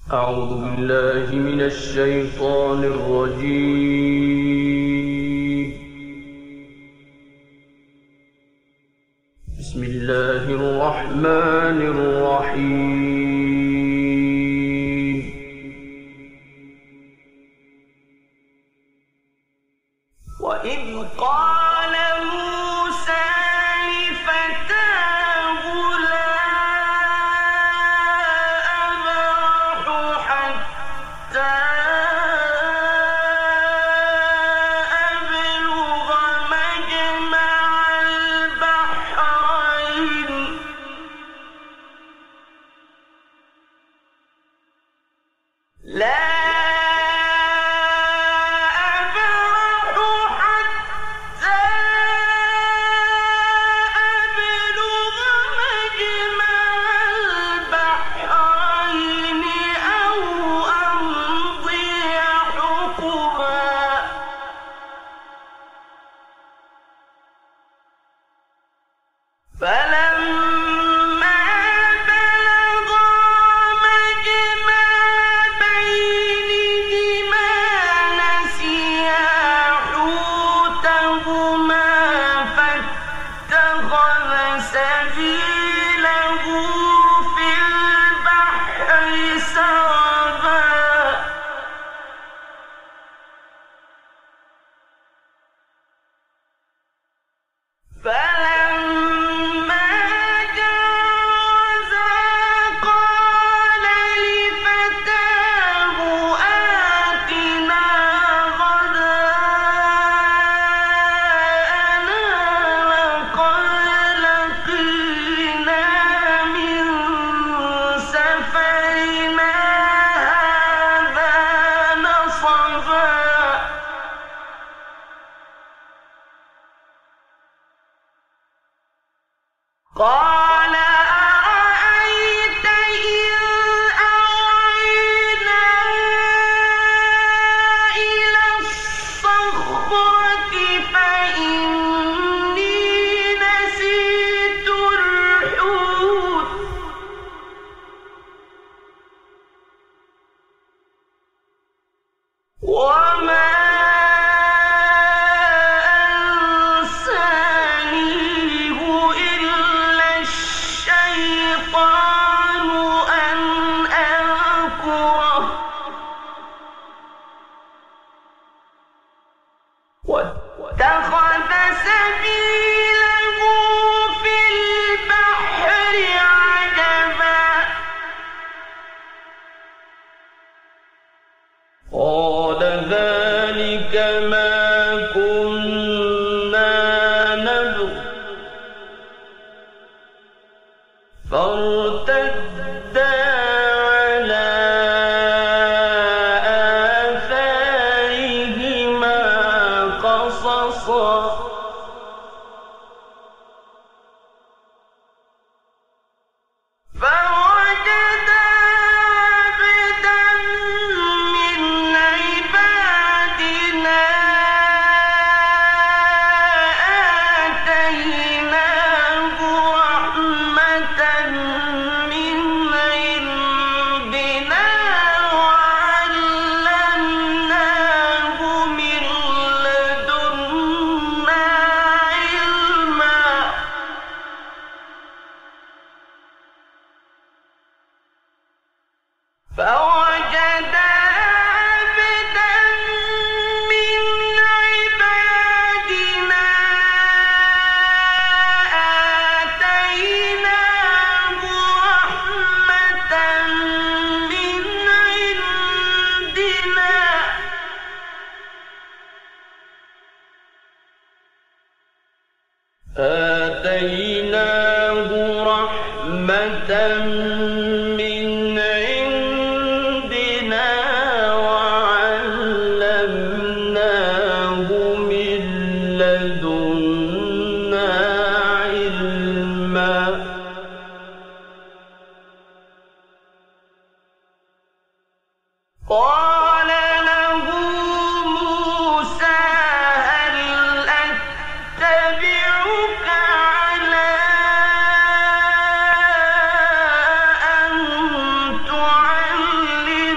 أعوذ بالله من الشيطان الرجيم. بسم الله الرحمن الرحيم. وإذ قال موسى لفتاه لا أبرح حتى أبلغ مجمع البحرين لا فلما بلغا مجمع بينهما نسيا حوتهما فاتخذ سبيله في البحر سربا فلما جاوزا قال لفتاه آتنا غداءنا لقد لقينا من سفرنا هذا نصبا قال أرأيت إذ أوينا إلى الصخرة فإني نسيت الحوت وما أنسانيه إلا الشيطان أن أذكره واتخذ سبيله في البحر عجبا قال ذلك ما كنا نبغ فارتدا على آثارهما قصصا فوجدا عبدا من عبادنا آتيناه رحمة من عندنا وعلمناه من لدنا علما فوجدا عبدا من عبادنا آتيناه رحمة من عندنا آتيناه رحمة من عندنا وعلمناه من لدنا علما قال له موسى هل أتبعك على أن تعلمني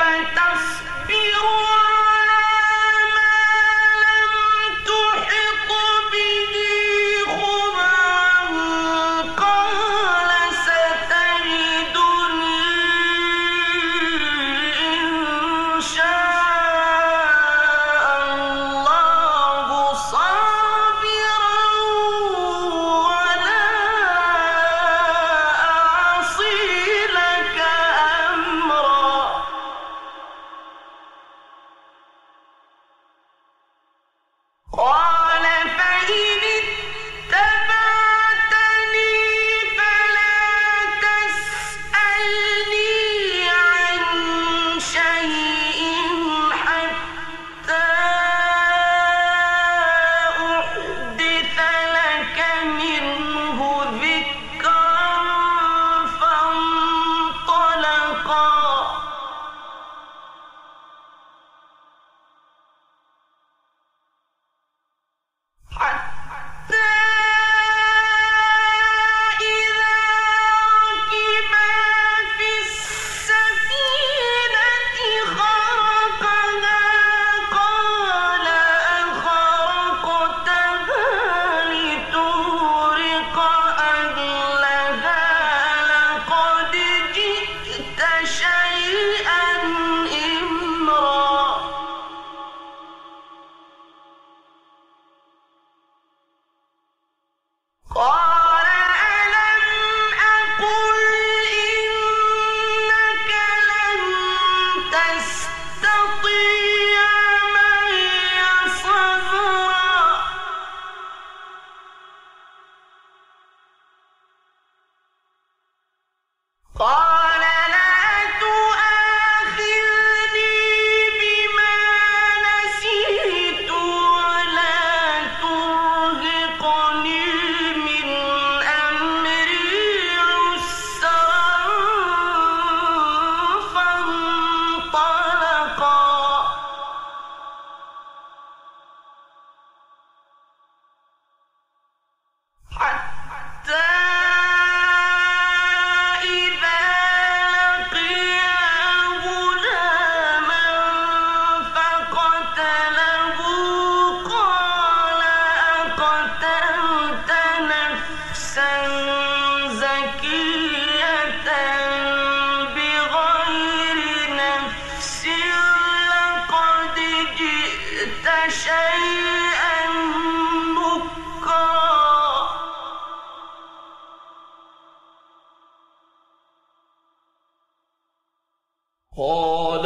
قال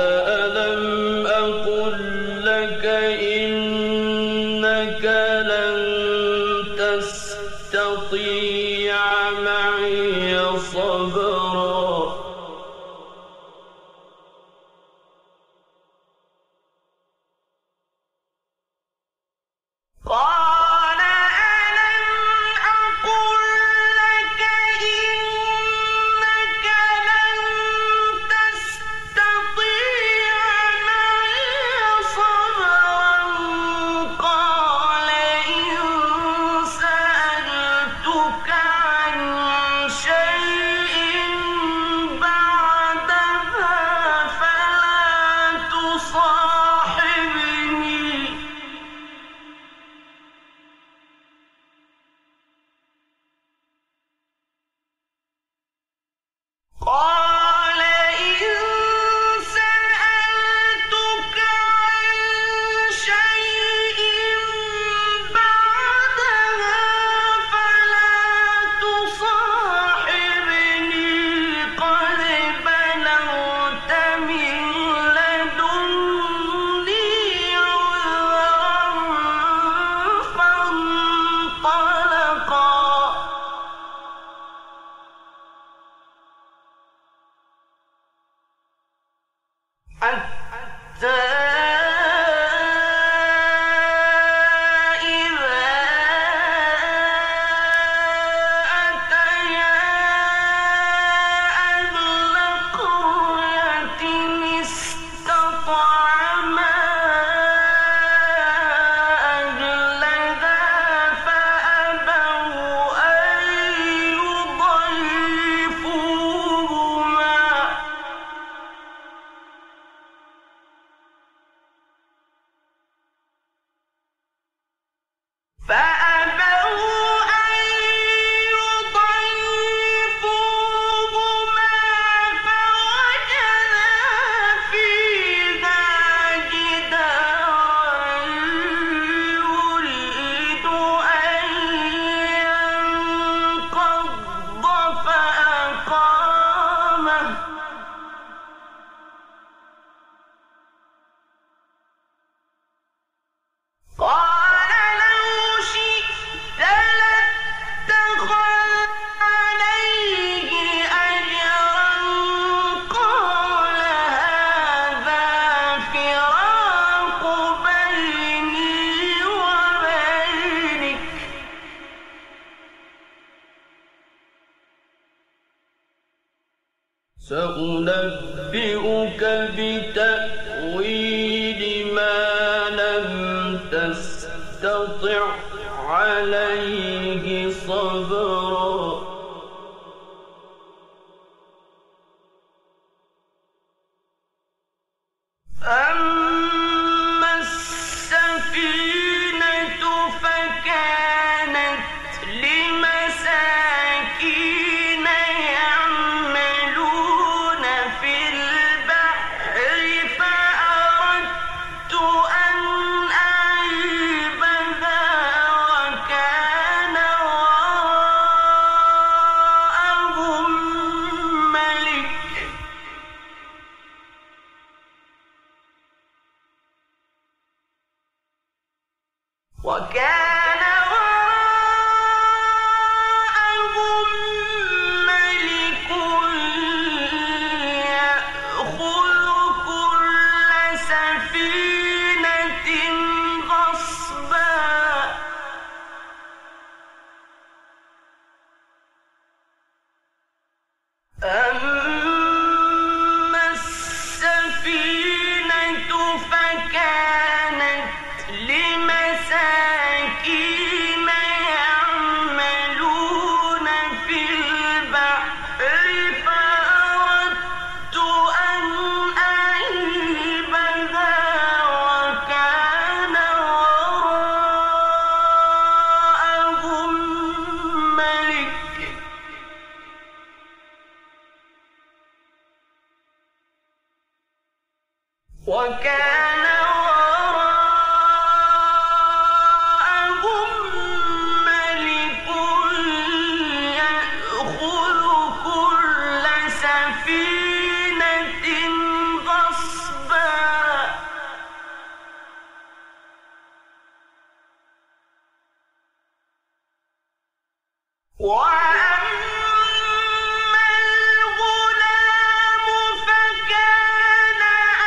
ألم أقل لك إنك لن تستطيع معي صبرا قال ألم أقل لك إنك لن تستطيع معي صبرا قال إن سألتك عن سأنبئك بتأويل ما لم تستطع عليه صبرا أما السفينة فكانت لمساكين يعملون في البحر فأردت أن أعيبها وكان وراءهم ملك يأخذ كل سفينة غصبا أما السفينة فكانت لمساكين يعملون في البحر فأردت أن أعيبها وكان وراءهم ملك يأخذ كل سفينة غصبا وأما الغلام فكان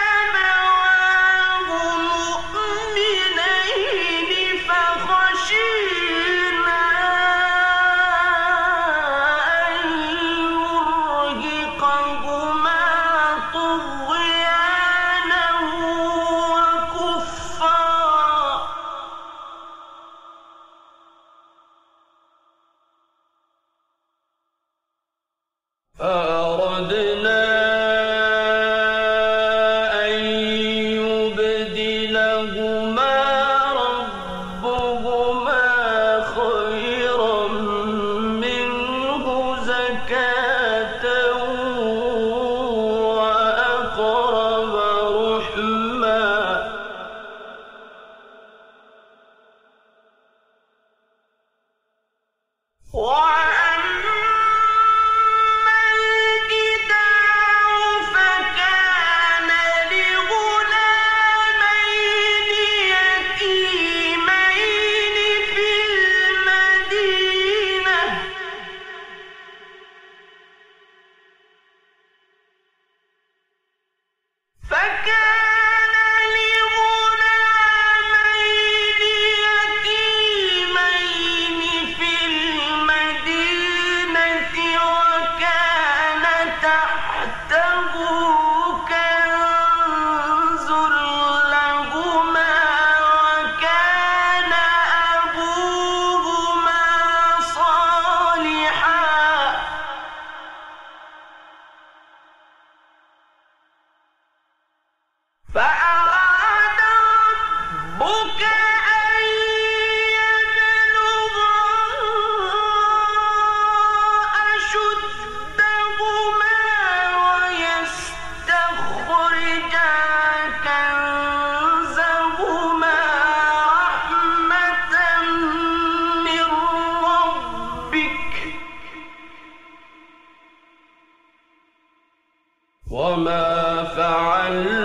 أبواه مؤمنين فخشينا أن يرهقهما طغيانا وكفرا فأردنا أن يبدلهما ربهما خيرا منه زكاة وأقرب رحما فكان لغلامين يتيمين في المدينة وكان تحته كنز لهما وكان أبوهما صالحا فأراد ربك أن يبلغا أشدهما ويستخرجا كنزهما رحمة من ربك وما فعل